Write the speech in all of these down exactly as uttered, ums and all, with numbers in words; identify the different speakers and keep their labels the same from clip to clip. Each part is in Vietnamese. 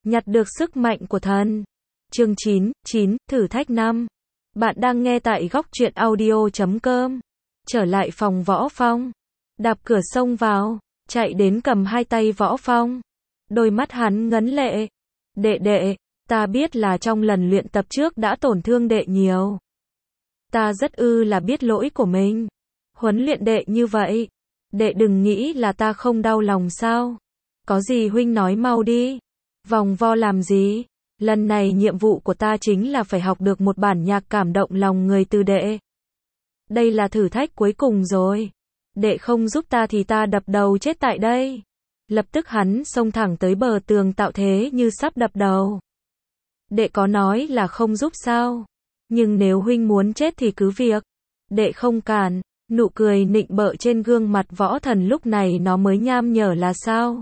Speaker 1: Nhặt được sức mạnh của thần. Chương chín, chín, thử thách năm. Bạn đang nghe tại góc truyện audio chấm com. Trở lại phòng Võ Phong. Đạp cửa xông vào, chạy đến cầm hai tay Võ Phong. Đôi mắt hắn ngấn lệ. Đệ đệ, ta biết là trong lần luyện tập trước đã tổn thương đệ nhiều. Ta rất ư là biết lỗi của mình. Huấn luyện đệ như vậy. Đệ đừng nghĩ là ta không đau lòng sao. Có gì huynh nói mau đi. Vòng vo làm gì? Lần này nhiệm vụ của ta chính là phải học được một bản nhạc cảm động lòng người từ đệ. Đây là thử thách cuối cùng rồi. Đệ không giúp ta thì ta đập đầu chết tại đây. Lập tức hắn xông thẳng tới bờ tường tạo thế như sắp đập đầu. Đệ có nói là không giúp sao? Nhưng nếu huynh muốn chết thì cứ việc. Đệ không cản. Nụ cười nịnh bợ trên gương mặt Võ Thần lúc này nó mới nham nhở là sao?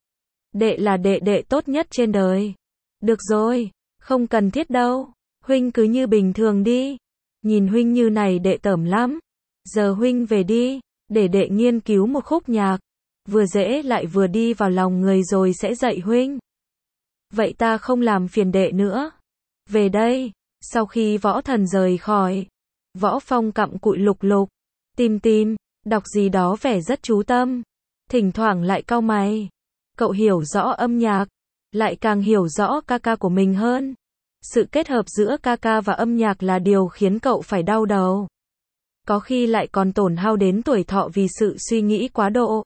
Speaker 1: Đệ là đệ đệ tốt nhất trên đời. Được rồi, không cần thiết đâu. Huynh cứ như bình thường đi. Nhìn huynh như này đệ tởm lắm. Giờ huynh về đi, để đệ nghiên cứu một khúc nhạc. Vừa dễ lại vừa đi vào lòng người rồi sẽ dạy huynh. Vậy ta không làm phiền đệ nữa. Về đây. Sau khi Võ Thần rời khỏi, Võ Phong cặm cụi lục lục, tìm tìm, đọc gì đó vẻ rất chú tâm. Thỉnh thoảng lại cau mày. Cậu hiểu rõ âm nhạc, lại càng hiểu rõ ca ca của mình hơn. Sự kết hợp giữa ca ca và âm nhạc là điều khiến cậu phải đau đầu. Có khi lại còn tổn hao đến tuổi thọ vì sự suy nghĩ quá độ.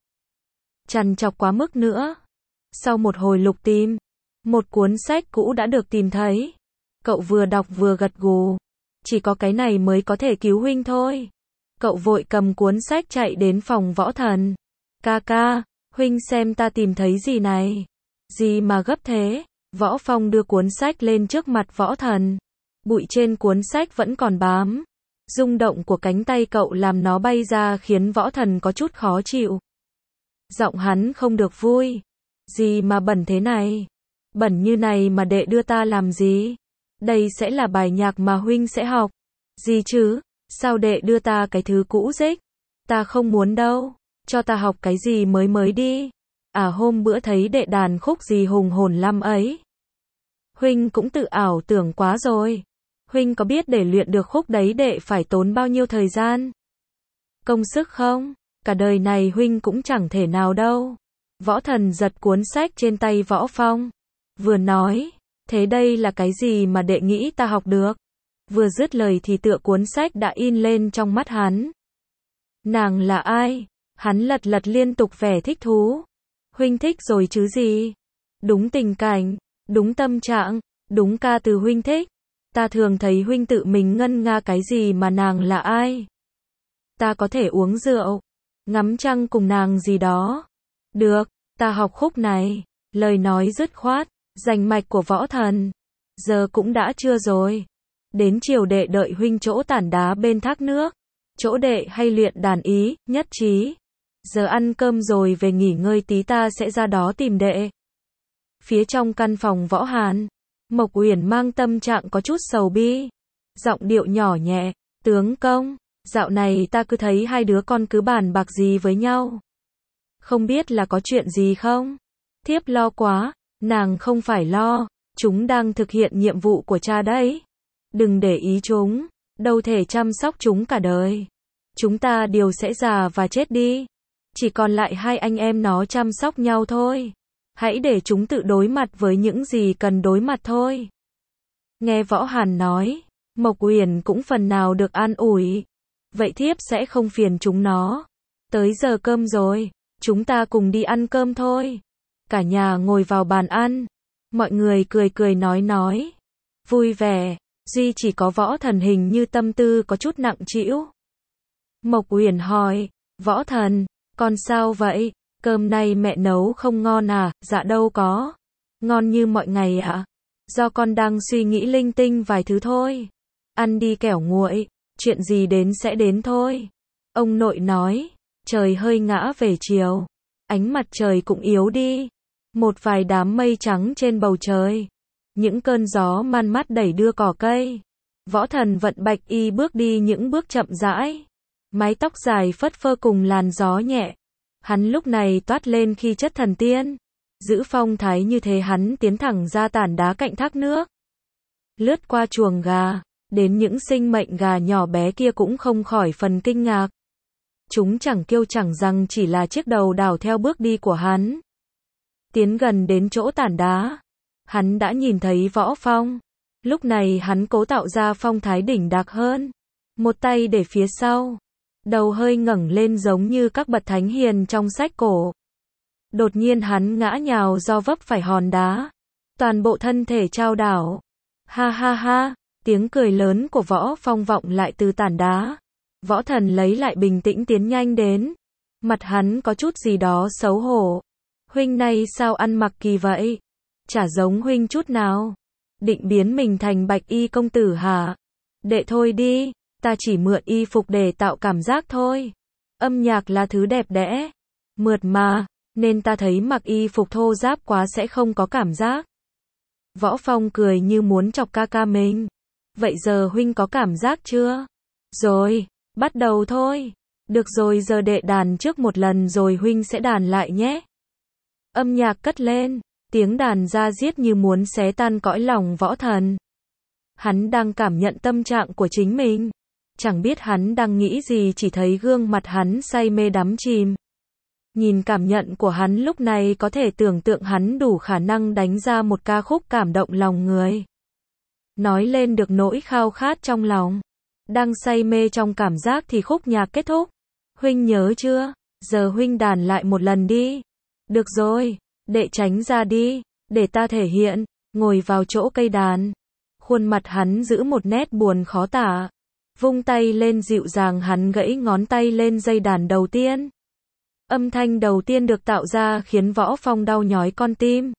Speaker 1: Trằn trọc quá mức nữa. Sau một hồi lục tìm, một cuốn sách cũ đã được tìm thấy. Cậu vừa đọc vừa gật gù. Chỉ có cái này mới có thể cứu huynh thôi. Cậu vội cầm cuốn sách chạy đến phòng Võ Thần. Ca ca, huynh xem ta tìm thấy gì này. Gì mà gấp thế? Võ Phong đưa cuốn sách lên trước mặt Võ Thần. Bụi trên cuốn sách vẫn còn bám. Rung động của cánh tay cậu làm nó bay ra khiến Võ Thần có chút khó chịu. Giọng hắn không được vui. Gì mà bẩn thế này? Bẩn như này mà đệ đưa ta làm gì? Đây sẽ là bài nhạc mà huynh sẽ học. Gì chứ? Sao đệ đưa ta cái thứ cũ rích? Ta không muốn đâu. Cho ta học cái gì mới mới đi. À hôm bữa thấy đệ đàn khúc gì hùng hồn lắm ấy. Huynh cũng tự ảo tưởng quá rồi. Huynh có biết để luyện được khúc đấy đệ phải tốn bao nhiêu thời gian? Công sức không? Cả đời này huynh cũng chẳng thể nào đâu. Võ Thần giật cuốn sách trên tay Võ Phong. Vừa nói, thế đây là cái gì mà đệ nghĩ ta học được? Vừa dứt lời thì tựa cuốn sách đã in lên trong mắt hắn. Nàng là ai? Hắn lật lật liên tục vẻ thích thú. Huynh thích rồi chứ gì? Đúng tình cảnh, đúng tâm trạng, đúng ca từ huynh thích. Ta thường thấy huynh tự mình ngân nga cái gì mà nàng là ai? Ta có thể uống rượu, ngắm trăng cùng nàng gì đó. Được, ta học khúc này. Lời nói dứt khoát, rành mạch của Võ Thần. Giờ cũng đã trưa rồi. Đến chiều đệ đợi huynh chỗ tản đá bên thác nước. Chỗ đệ hay luyện đàn ý, nhất trí. Giờ ăn cơm rồi về nghỉ ngơi tí ta sẽ ra đó tìm đệ. Phía trong căn phòng Võ Hàn, Mộc Uyển mang tâm trạng có chút sầu bi. Giọng điệu nhỏ nhẹ, tướng công, dạo này ta cứ thấy hai đứa con cứ bàn bạc gì với nhau. Không biết là có chuyện gì không? Thiếp lo quá, nàng không phải lo, chúng đang thực hiện nhiệm vụ của cha đấy. Đừng để ý chúng, đâu thể chăm sóc chúng cả đời. Chúng ta đều sẽ già và chết đi. Chỉ còn lại hai anh em nó chăm sóc nhau thôi. Hãy để chúng tự đối mặt với những gì cần đối mặt thôi. Nghe Võ Hàn nói, Mộc Uyển cũng phần nào được an ủi. Vậy thiếp sẽ không phiền chúng nó. Tới giờ cơm rồi, chúng ta cùng đi ăn cơm thôi. Cả nhà ngồi vào bàn ăn. Mọi người cười cười nói nói. Vui vẻ, duy chỉ có Võ Thần hình như tâm tư có chút nặng trĩu. Mộc Uyển hỏi, Võ Thần, con sao vậy? Cơm nay mẹ nấu không ngon à? Dạ đâu có. Ngon như mọi ngày ạ. À? Do con đang suy nghĩ linh tinh vài thứ thôi. Ăn đi kẻo nguội. Chuyện gì đến sẽ đến thôi. Ông nội nói. Trời hơi ngã về chiều. Ánh mặt trời cũng yếu đi. Một vài đám mây trắng trên bầu trời. Những cơn gió man mát đẩy đưa cỏ cây. Võ Thần vận bạch y bước đi những bước chậm rãi. Mái tóc dài phất phơ cùng làn gió nhẹ. Hắn lúc này toát lên khí chất thần tiên. Giữ phong thái như thế hắn tiến thẳng ra tản đá cạnh thác nước. Lướt qua chuồng gà, đến những sinh mệnh gà nhỏ bé kia cũng không khỏi phần kinh ngạc. Chúng chẳng kêu chẳng rằng chỉ là chiếc đầu đảo theo bước đi của hắn. Tiến gần đến chỗ tản đá, hắn đã nhìn thấy Võ Phong. Lúc này hắn cố tạo ra phong thái đỉnh đạc hơn. Một tay để phía sau, đầu hơi ngẩng lên giống như các bậc thánh hiền trong sách cổ. Đột nhiên hắn ngã nhào do vấp phải hòn đá. Toàn bộ thân thể chao đảo. Ha ha ha, tiếng cười lớn của Võ Phong vọng lại từ tản đá. Võ Thần lấy lại bình tĩnh tiến nhanh đến. Mặt hắn có chút gì đó xấu hổ. Huynh này sao ăn mặc kỳ vậy? Chả giống huynh chút nào. Định biến mình thành Bạch Y công tử hả? Đệ thôi đi, ta chỉ mượn y phục để tạo cảm giác thôi. Âm nhạc là thứ đẹp đẽ, mượt mà, nên ta thấy mặc y phục thô ráp quá sẽ không có cảm giác. Võ Phong cười như muốn chọc ca ca mình. Vậy giờ huynh có cảm giác chưa? Rồi, bắt đầu thôi. Được rồi, giờ đệ đàn trước một lần rồi huynh sẽ đàn lại nhé. Âm nhạc cất lên, tiếng đàn ra diết như muốn xé tan cõi lòng Võ Thần. Hắn đang cảm nhận tâm trạng của chính mình. Chẳng biết hắn đang nghĩ gì, chỉ thấy gương mặt hắn say mê đắm chìm. Nhìn cảm nhận của hắn lúc này có thể tưởng tượng hắn đủ khả năng đánh ra một ca khúc cảm động lòng người. Nói lên được nỗi khao khát trong lòng. Đang say mê trong cảm giác thì khúc nhạc kết thúc. Huynh nhớ chưa? Giờ huynh đàn lại một lần đi. Được rồi, đệ tránh ra đi, để ta thể hiện. Ngồi vào chỗ cây đàn. Khuôn mặt hắn giữ một nét buồn khó tả. Vung tay lên dịu dàng, hắn gãy ngón tay lên dây đàn đầu tiên. Âm thanh đầu tiên được tạo ra khiến Võ Phong đau nhói con tim.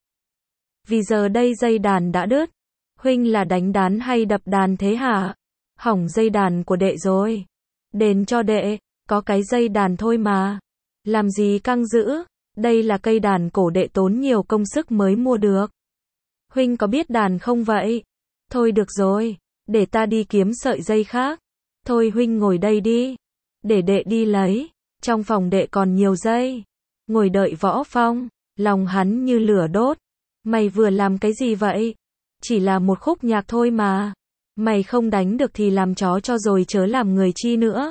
Speaker 1: Vì giờ đây dây đàn đã đứt. Huynh là đánh đàn hay đập đàn thế hả? Hỏng dây đàn của đệ rồi. Đền cho đệ, có cái dây đàn thôi mà. Làm gì căng dữ, đây là cây đàn cổ đệ tốn nhiều công sức mới mua được. Huynh có biết đàn không vậy? Thôi được rồi, để ta đi kiếm sợi dây khác. Thôi huynh ngồi đây đi, để đệ đi lấy. Trong phòng đệ còn nhiều dây. Ngồi đợi Võ Phong, lòng hắn như lửa đốt. Mày vừa làm cái gì vậy? Chỉ là một khúc nhạc thôi mà. Mày không đánh được thì làm chó cho rồi chớ làm người chi nữa.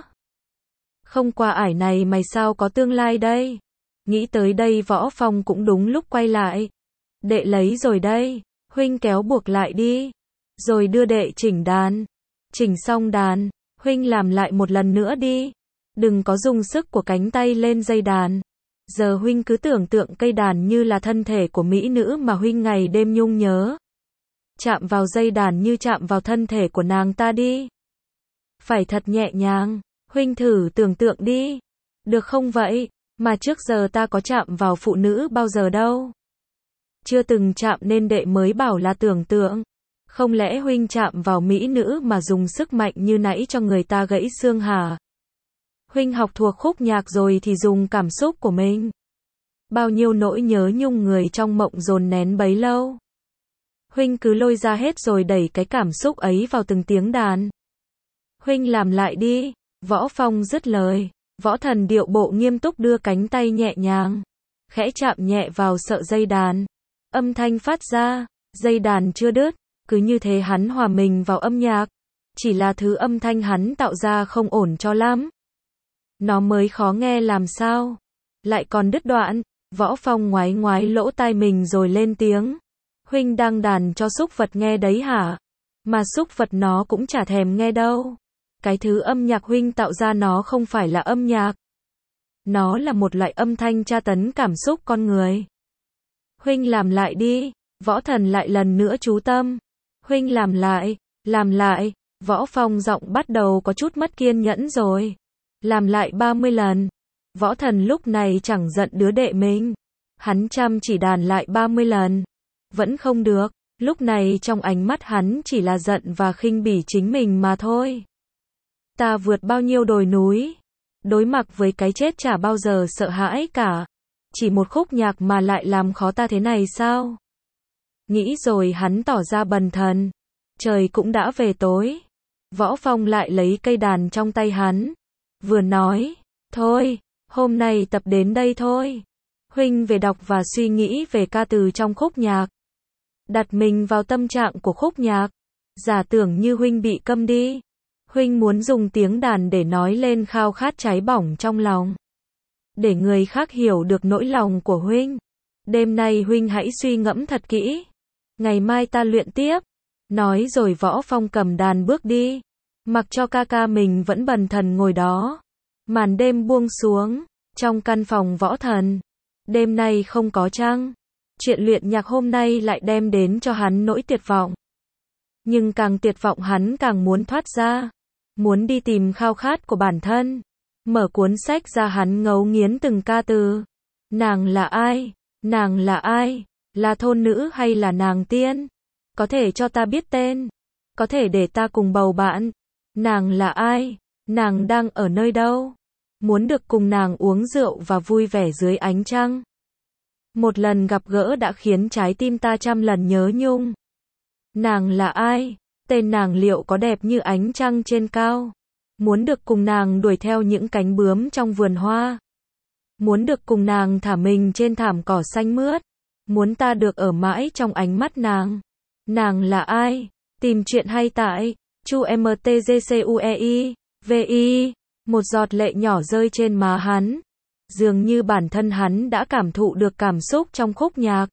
Speaker 1: Không qua ải này mày sao có tương lai đây? Nghĩ tới đây Võ Phong cũng đúng lúc quay lại. Đệ lấy rồi đây, huynh kéo buộc lại đi. Rồi đưa đệ chỉnh đàn. Chỉnh xong đàn, huynh làm lại một lần nữa đi. Đừng có dùng sức của cánh tay lên dây đàn. Giờ huynh cứ tưởng tượng cây đàn như là thân thể của mỹ nữ mà huynh ngày đêm nhung nhớ. Chạm vào dây đàn như chạm vào thân thể của nàng ta đi. Phải thật nhẹ nhàng, huynh thử tưởng tượng đi. Được không vậy? Mà trước giờ ta có chạm vào phụ nữ bao giờ đâu. Chưa từng chạm nên đệ mới bảo là tưởng tượng. Không lẽ huynh chạm vào mỹ nữ mà dùng sức mạnh như nãy cho người ta gãy xương hả? Huynh học thuộc khúc nhạc rồi thì dùng cảm xúc của mình. Bao nhiêu nỗi nhớ nhung người trong mộng dồn nén bấy lâu. Huynh cứ lôi ra hết rồi đẩy cái cảm xúc ấy vào từng tiếng đàn. Huynh làm lại đi. Võ Phong dứt lời. Võ Thần điệu bộ nghiêm túc đưa cánh tay nhẹ nhàng. Khẽ chạm nhẹ vào sợi dây đàn. Âm thanh phát ra. Dây đàn chưa đứt. Cứ như thế hắn hòa mình vào âm nhạc. Chỉ là thứ âm thanh hắn tạo ra không ổn cho lắm. Nó mới khó nghe làm sao. Lại còn đứt đoạn. Võ Phong ngoái ngoái lỗ tai mình rồi lên tiếng. Huynh đang đàn cho súc vật nghe đấy hả? Mà súc vật nó cũng chả thèm nghe đâu. Cái thứ âm nhạc huynh tạo ra nó không phải là âm nhạc. Nó là một loại âm thanh tra tấn cảm xúc con người. Huynh làm lại đi. Võ Thần lại lần nữa chú tâm. Huynh làm lại, làm lại. Võ Phong giọng bắt đầu có chút mất kiên nhẫn rồi. Làm lại ba mươi lần. Võ Thần lúc này chẳng giận đứa đệ mình. Hắn chăm chỉ đàn lại ba mươi lần. Vẫn không được. Lúc này trong ánh mắt hắn chỉ là giận và khinh bỉ chính mình mà thôi. Ta vượt bao nhiêu đồi núi. Đối mặt với cái chết chả bao giờ sợ hãi cả. Chỉ một khúc nhạc mà lại làm khó ta thế này sao? Nghĩ rồi hắn tỏ ra bần thần. Trời cũng đã về tối. Võ Phong lại lấy cây đàn trong tay hắn. Vừa nói, thôi, hôm nay tập đến đây thôi. Huynh về đọc và suy nghĩ về ca từ trong khúc nhạc. Đặt mình vào tâm trạng của khúc nhạc. Giả tưởng như Huynh bị câm đi. Huynh muốn dùng tiếng đàn để nói lên khao khát cháy bỏng trong lòng. Để người khác hiểu được nỗi lòng của Huynh. Đêm nay Huynh hãy suy ngẫm thật kỹ. Ngày mai ta luyện tiếp. Nói rồi Võ Phong cầm đàn bước đi. Mặc cho ca ca mình vẫn bần thần ngồi đó. Màn đêm buông xuống. Trong căn phòng Võ Thần. Đêm nay không có trăng. Chuyện luyện nhạc hôm nay lại đem đến cho hắn nỗi tuyệt vọng. Nhưng càng tuyệt vọng hắn càng muốn thoát ra. Muốn đi tìm khao khát của bản thân. Mở cuốn sách ra hắn ngấu nghiến từng ca từ. Nàng là ai? Nàng là ai? Là thôn nữ hay là nàng tiên? Có thể cho ta biết tên. Có thể để ta cùng bầu bạn. Nàng là ai? Nàng đang ở nơi đâu? Muốn được cùng nàng uống rượu và vui vẻ dưới ánh trăng. Một lần gặp gỡ đã khiến trái tim ta trăm lần nhớ nhung. Nàng là ai? Tên nàng liệu có đẹp như ánh trăng trên cao? Muốn được cùng nàng đuổi theo những cánh bướm trong vườn hoa. Muốn được cùng nàng thả mình trên thảm cỏ xanh mướt. Muốn ta được ở mãi trong ánh mắt nàng. Nàng là ai? Tìm chuyện hay tại Chu M T G C U E I V I. Một giọt lệ nhỏ rơi trên má hắn. Dường như bản thân hắn đã cảm thụ được cảm xúc trong khúc nhạc.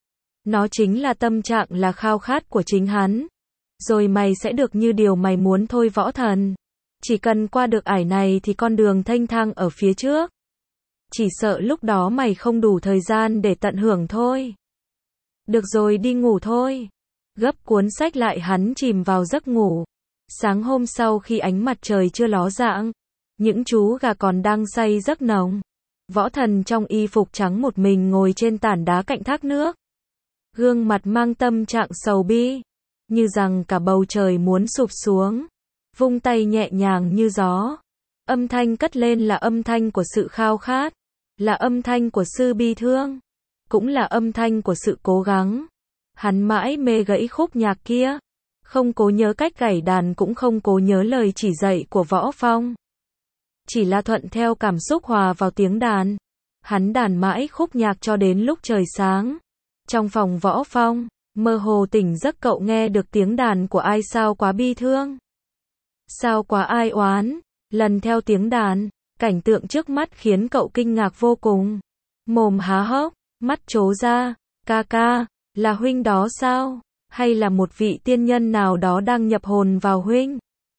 Speaker 1: Nó chính là tâm trạng, là khao khát của chính hắn. Rồi mày sẽ được như điều mày muốn thôi Võ Thần. Chỉ cần qua được ải này thì con đường thênh thang ở phía trước. Chỉ sợ lúc đó mày không đủ thời gian để tận hưởng thôi. Được rồi, đi ngủ thôi. Gấp cuốn sách lại hắn chìm vào giấc ngủ. Sáng hôm sau khi ánh mặt trời chưa ló dạng, những chú gà còn đang say giấc nồng. Võ Thần trong y phục trắng một mình ngồi trên tảng đá cạnh thác nước. Gương mặt mang tâm trạng sầu bi. Như rằng cả bầu trời muốn sụp xuống. Vung tay nhẹ nhàng như gió. Âm thanh cất lên là âm thanh của sự khao khát. Là âm thanh của sự bi thương. Cũng là âm thanh của sự cố gắng. Hắn mãi mê gãy khúc nhạc kia. Không cố nhớ cách gảy đàn, cũng không cố nhớ lời chỉ dạy của Võ Phong. Chỉ là thuận theo cảm xúc hòa vào tiếng đàn. Hắn đàn mãi khúc nhạc cho đến lúc trời sáng. Trong phòng Võ Phong, mơ hồ tỉnh giấc cậu nghe được tiếng đàn của ai sao quá bi thương. Sao quá ai oán. Lần theo tiếng đàn, cảnh tượng trước mắt khiến cậu kinh ngạc vô cùng. Mồm há hốc, mắt trố ra. Ca ca, là Huynh đó sao? Hay là một vị tiên nhân nào đó đang nhập hồn vào Huynh?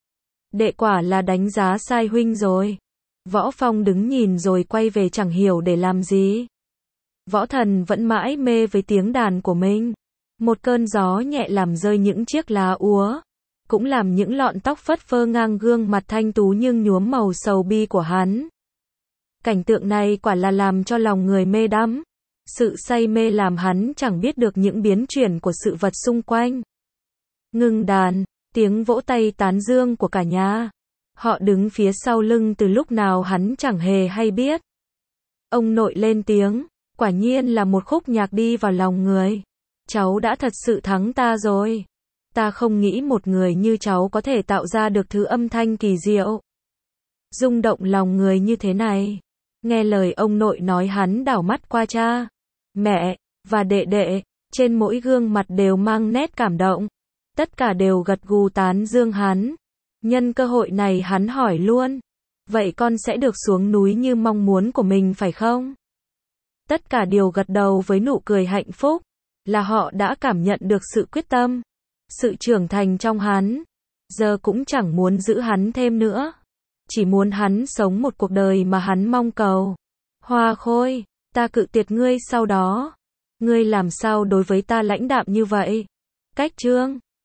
Speaker 1: Đệ quả là đánh giá sai Huynh rồi. Võ Phong đứng nhìn rồi quay về chẳng hiểu để làm gì. Võ Thần vẫn mãi mê với tiếng đàn của mình. Một cơn gió nhẹ làm rơi những chiếc lá úa. Cũng làm những lọn tóc phất phơ ngang gương mặt thanh tú nhưng nhuốm màu sầu bi của hắn. Cảnh tượng này quả là làm cho lòng người mê đắm. Sự say mê làm hắn chẳng biết được những biến chuyển của sự vật xung quanh. Ngưng đàn, tiếng vỗ tay tán dương của cả nhà. Họ đứng phía sau lưng từ lúc nào hắn chẳng hề hay biết. Ông nội lên tiếng, quả nhiên là một khúc nhạc đi vào lòng người. Cháu đã thật sự thắng ta rồi. Ta không nghĩ một người như cháu có thể tạo ra được thứ âm thanh kỳ diệu, rung động lòng người như thế này. Nghe lời ông nội nói, hắn đảo mắt qua cha, mẹ và đệ đệ, trên mỗi gương mặt đều mang nét cảm động. Tất cả đều gật gù tán dương hắn. Nhân cơ hội này hắn hỏi luôn, vậy con sẽ được xuống núi như mong muốn của mình phải không? Tất cả đều gật đầu với nụ cười hạnh phúc, là họ đã cảm nhận được sự quyết tâm, sự trưởng thành trong hắn. Giờ cũng chẳng muốn giữ hắn thêm nữa. Chỉ muốn hắn sống một cuộc đời mà hắn mong cầu. Hoa Khôi, ta cự tuyệt ngươi sau đó. Ngươi làm sao đối với ta lãnh đạm như vậy? Cách Trương